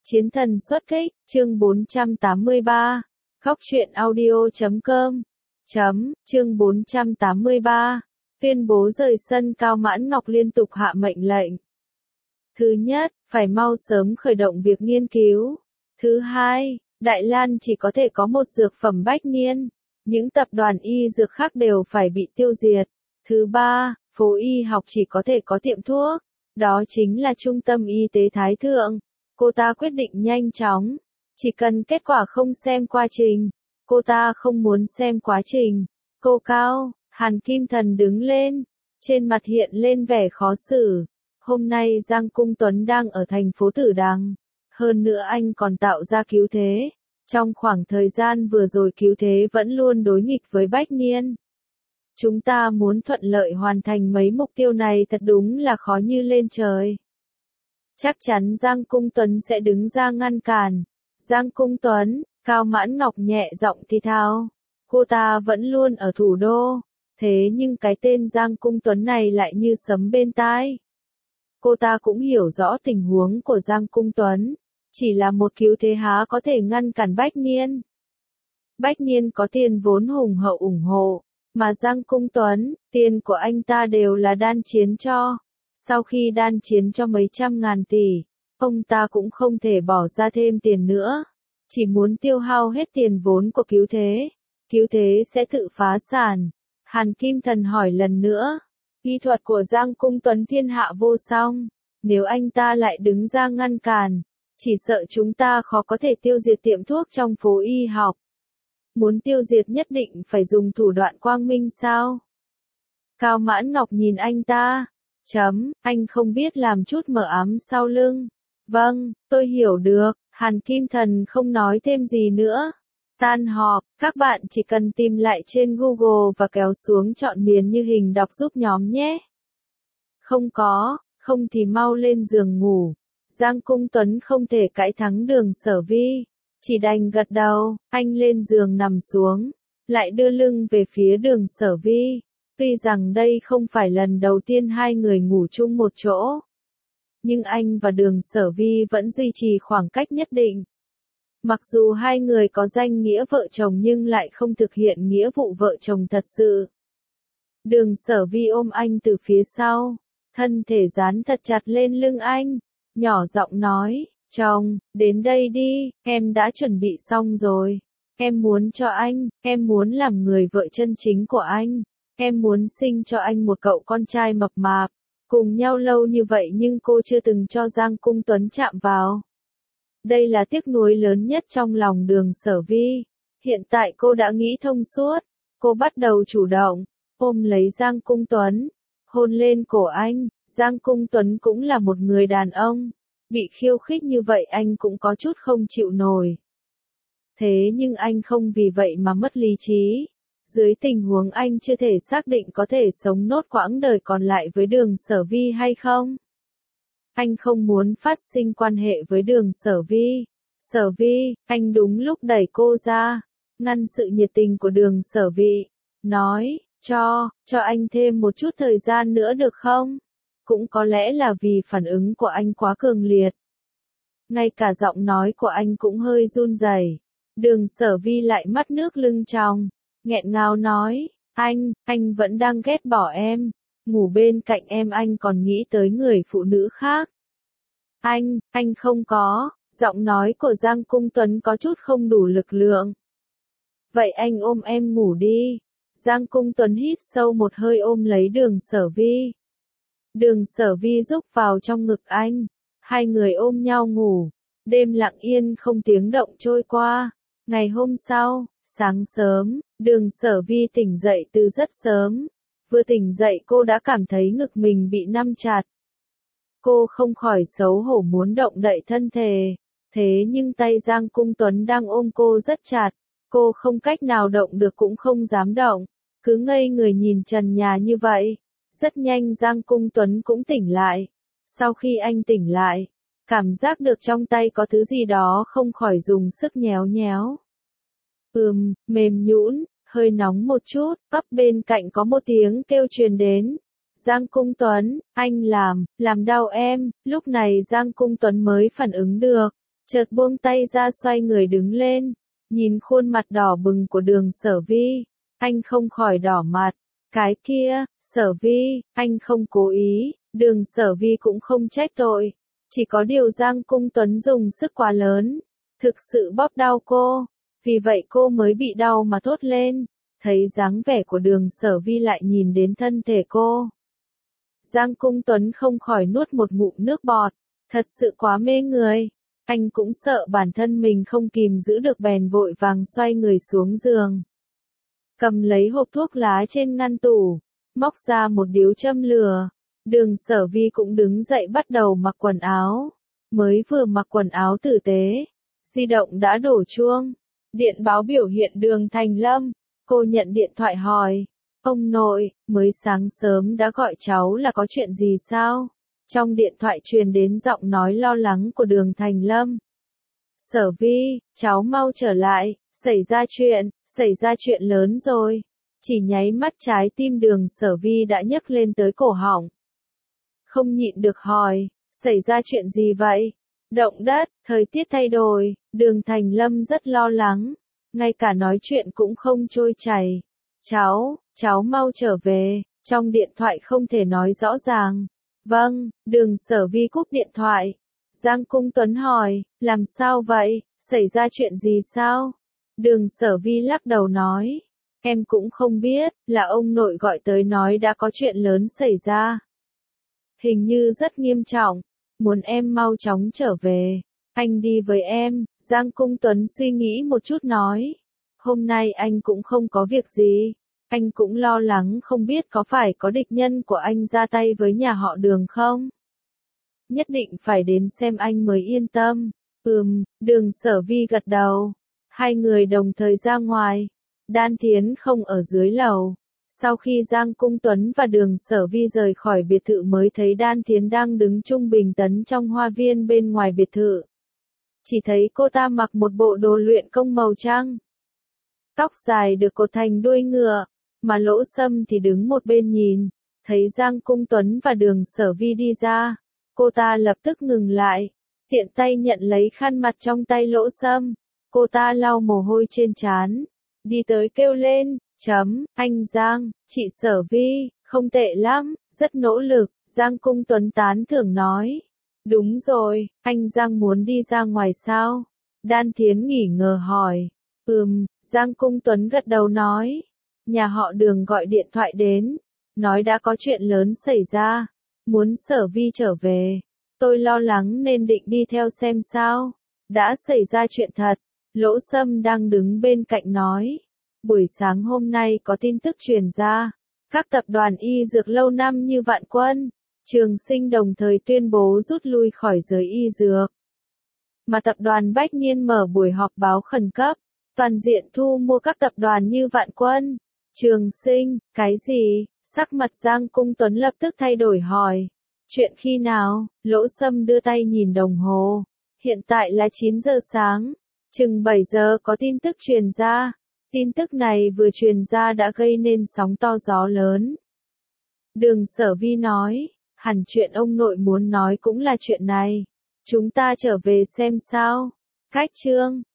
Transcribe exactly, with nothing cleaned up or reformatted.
Chiến thần xuất kích, chương bốn trăm tám mươi ba. Góc truyện audio chấm com. Chấm, chương bốn trăm tám mươi ba. Tuyên bố rời sân. Cao Mãn Ngọc liên tục hạ mệnh lệnh. Thứ nhất, phải mau sớm khởi động việc nghiên cứu. Thứ hai, Đại Lan chỉ có thể có một dược phẩm bách niên. Những tập đoàn y dược khác đều phải bị tiêu diệt. Thứ ba, phố y học chỉ có thể có tiệm thuốc. Đó chính là trung tâm y tế Thái Thượng. Cô ta quyết định nhanh chóng. Chỉ cần kết quả không xem quá trình. Cô ta không muốn xem quá trình. Cô Cao, Hàn Kim Thần đứng lên. Trên mặt hiện lên vẻ khó xử. Hôm nay Giang Cung Tuấn đang ở thành phố Tử Đằng. Hơn nữa anh còn tạo ra cứu thế. Trong khoảng thời gian vừa rồi cứu thế vẫn luôn đối nghịch với Bách Niên. Chúng ta muốn thuận lợi hoàn thành mấy mục tiêu này thật đúng là khó như lên trời. Chắc chắn Giang Cung Tuấn sẽ đứng ra ngăn cản. Giang Cung Tuấn, Cao Mãn Ngọc nhẹ giọng thì thào. Cô ta vẫn luôn ở thủ đô. Thế nhưng cái tên Giang Cung Tuấn này lại như sấm bên tai. Cô ta cũng hiểu rõ tình huống của Giang Cung Tuấn. Chỉ là một cứu thế há có thể ngăn cản Bách Niên. Bách Niên có tiền vốn hùng hậu ủng hộ. Mà Giang Cung Tuấn, tiền của anh ta đều là đan chiến cho. Sau khi đan chiến cho mấy trăm ngàn tỷ, ông ta cũng không thể bỏ ra thêm tiền nữa. Chỉ muốn tiêu hao hết tiền vốn của cứu thế. Cứu thế sẽ tự phá sản. Hàn Kim Thần hỏi lần nữa. Y thuật của Giang Cung Tuấn thiên hạ vô song. Nếu anh ta lại đứng ra ngăn cản, chỉ sợ chúng ta khó có thể tiêu diệt tiệm thuốc trong phố y học. Muốn tiêu diệt nhất định phải dùng thủ đoạn quang minh sao? Cao Mãn Ngọc nhìn anh ta. Chấm, anh không biết làm chút mờ ám sau lưng. Vâng, tôi hiểu được. Hàn Kim Thần không nói thêm gì nữa. Tan họp, các bạn chỉ cần tìm lại trên Google và kéo xuống chọn miền như hình đọc giúp nhóm nhé. Không có, không thì mau lên giường ngủ. Giang Cung Tuấn không thể cãi thắng Đường Sở Vi. Chỉ đành gật đầu, anh lên giường nằm xuống. Lại đưa lưng về phía Đường Sở Vi. Tuy rằng đây không phải lần đầu tiên hai người ngủ chung một chỗ. Nhưng anh và Đường Sở Vi vẫn duy trì khoảng cách nhất định. Mặc dù hai người có danh nghĩa vợ chồng nhưng lại không thực hiện nghĩa vụ vợ chồng thật sự. Đường Sở Vi ôm anh từ phía sau. Thân thể dán thật chặt lên lưng anh. Nhỏ giọng nói, chồng, đến đây đi, em đã chuẩn bị xong rồi. Em muốn cho anh, em muốn làm người vợ chân chính của anh. Em muốn sinh cho anh một cậu con trai mập mạp. Cùng nhau lâu như vậy nhưng cô chưa từng cho Giang Cung Tuấn chạm vào. Đây là tiếc nuối lớn nhất trong lòng Đường Sở Vi. Hiện tại cô đã nghĩ thông suốt. Cô bắt đầu chủ động, ôm lấy Giang Cung Tuấn, hôn lên cổ anh. Giang Cung Tuấn cũng là một người đàn ông. Bị khiêu khích như vậy anh cũng có chút không chịu nổi. Thế nhưng anh không vì vậy mà mất lý trí. Dưới tình huống anh chưa thể xác định có thể sống nốt quãng đời còn lại với Đường Sở Vi hay không. Anh không muốn phát sinh quan hệ với Đường Sở Vi. Sở Vi, anh đúng lúc đẩy cô ra. Ngăn sự nhiệt tình của Đường Sở Vi. Nói, cho, cho anh thêm một chút thời gian nữa được không? Cũng có lẽ là vì phản ứng của anh quá cường liệt. Ngay cả giọng nói của anh cũng hơi run rẩy. Đường Sở Vi lại mắt nước lưng tròng. Nghẹn ngào nói, anh, anh vẫn đang ghét bỏ em. Ngủ bên cạnh em anh còn nghĩ tới người phụ nữ khác. Anh, anh không có. Giọng nói của Giang Cung Tuấn có chút không đủ lực lượng. Vậy anh ôm em ngủ đi. Giang Cung Tuấn hít sâu một hơi ôm lấy Đường Sở Vi. Đường Sở Vi rúc vào trong ngực anh. Hai người ôm nhau ngủ. Đêm lặng yên không tiếng động trôi qua. Ngày hôm sau, sáng sớm, Đường Sở Vi tỉnh dậy từ rất sớm. Vừa tỉnh dậy cô đã cảm thấy ngực mình bị nắm chặt. Cô không khỏi xấu hổ muốn động đậy thân thể. Thế nhưng tay Giang Cung Tuấn đang ôm cô rất chặt. Cô không cách nào động được cũng không dám động. Cứ ngây người nhìn trần nhà như vậy. Rất nhanh Giang Cung Tuấn cũng tỉnh lại. Sau khi anh tỉnh lại, cảm giác được trong tay có thứ gì đó không khỏi dùng sức nhéo nhéo. Ừm, mềm nhũn, hơi nóng một chút, ấp bên cạnh có một tiếng kêu truyền đến. Giang Cung Tuấn, anh làm, làm đau em. Lúc này Giang Cung Tuấn mới phản ứng được. chợt buông tay ra xoay người đứng lên, nhìn khuôn mặt đỏ bừng của Đường Sở Vi, anh không khỏi đỏ mặt. Cái kia, Sở Vi, anh không cố ý, Đường Sở Vi cũng không trách tội. Chỉ có điều Giang Cung Tuấn dùng sức quá lớn, thực sự bóp đau cô, vì vậy cô mới bị đau mà thốt lên. Thấy dáng vẻ của Đường Sở Vi lại nhìn đến thân thể cô, Giang Cung Tuấn không khỏi nuốt một ngụm nước bọt, thật sự quá mê người. Anh cũng sợ bản thân mình không kìm giữ được bèn vội vàng xoay người xuống giường. Cầm lấy hộp thuốc lá trên ngăn tủ, móc ra một điếu châm lửa. Đường Sở Vi cũng đứng dậy bắt đầu mặc quần áo. Mới vừa mặc quần áo tử tế, di động đã đổ chuông. Điện báo biểu hiện Đường Thành Lâm. Cô nhận điện thoại hỏi, ông nội, mới sáng sớm đã gọi cháu là có chuyện gì sao? Trong điện thoại truyền đến giọng nói lo lắng của Đường Thành Lâm. Sở Vi, cháu mau trở lại, xảy ra chuyện, xảy ra chuyện lớn rồi. Chỉ nháy mắt trái tim Đường Sở Vi đã nhấc lên tới cổ họng. Không nhịn được hỏi, xảy ra chuyện gì vậy? Động đất, thời tiết thay đổi, Đường Thành Lâm rất lo lắng, ngay cả nói chuyện cũng không trôi chảy. Cháu, cháu mau trở về, trong điện thoại không thể nói rõ ràng. Vâng, Đường Sở Vi cúp điện thoại. Giang Cung Tuấn hỏi, làm sao vậy, xảy ra chuyện gì sao? Đường Sở Vi lắc đầu nói, em cũng không biết, là ông nội gọi tới nói đã có chuyện lớn xảy ra. Hình như rất nghiêm trọng, muốn em mau chóng trở về, anh đi với em. Giang Cung Tuấn suy nghĩ một chút nói, hôm nay anh cũng không có việc gì, anh cũng lo lắng không biết có phải có địch nhân của anh ra tay với nhà họ Đường không? Nhất định phải đến xem anh mới yên tâm. Ừm, Đường Sở Vi gật đầu. Hai người đồng thời ra ngoài. Đan Thiến không ở dưới lầu. Sau khi Giang Cung Tuấn và Đường Sở Vi rời khỏi biệt thự mới thấy Đan Thiến đang đứng trung bình tấn trong hoa viên bên ngoài biệt thự. Chỉ thấy cô ta mặc một bộ đồ luyện công màu trắng. Tóc dài được cột thành đuôi ngựa, mà Lỗ Sâm thì đứng một bên nhìn. Thấy Giang Cung Tuấn và Đường Sở Vi đi ra, cô ta lập tức ngừng lại, tiện tay nhận lấy khăn mặt trong tay Lỗ Sâm. Cô ta lau mồ hôi trên trán, đi tới kêu lên, chấm, anh Giang, chị Sở Vi, không tệ lắm, rất nỗ lực. Giang Cung Tuấn tán thưởng nói, đúng rồi, anh Giang muốn đi ra ngoài sao? Đan Thiến nghỉ ngờ hỏi, ừm, Giang Cung Tuấn gật đầu nói, nhà họ Đường gọi điện thoại đến, nói đã có chuyện lớn xảy ra, muốn Sở Vi trở về. Tôi lo lắng nên định đi theo xem sao. Đã xảy ra chuyện thật. Lỗ Sâm đang đứng bên cạnh nói. Buổi sáng hôm nay có tin tức truyền ra. Các tập đoàn y dược lâu năm như Vạn Quân, Trường Sinh đồng thời tuyên bố rút lui khỏi giới y dược. Mà tập đoàn Bách Nhiên mở buổi họp báo khẩn cấp, toàn diện thu mua các tập đoàn như Vạn Quân, Trường Sinh. Cái gì? Sắc mặt Giang Cung Tuấn lập tức thay đổi hỏi. Chuyện khi nào? Lỗ Sâm đưa tay nhìn đồng hồ. Hiện tại là chín giờ sáng. Chừng bảy giờ có tin tức truyền ra. Tin tức này vừa truyền ra đã gây nên sóng to gió lớn. Đường Sở Vi nói, hẳn chuyện ông nội muốn nói cũng là chuyện này. Chúng ta trở về xem sao. Cách chương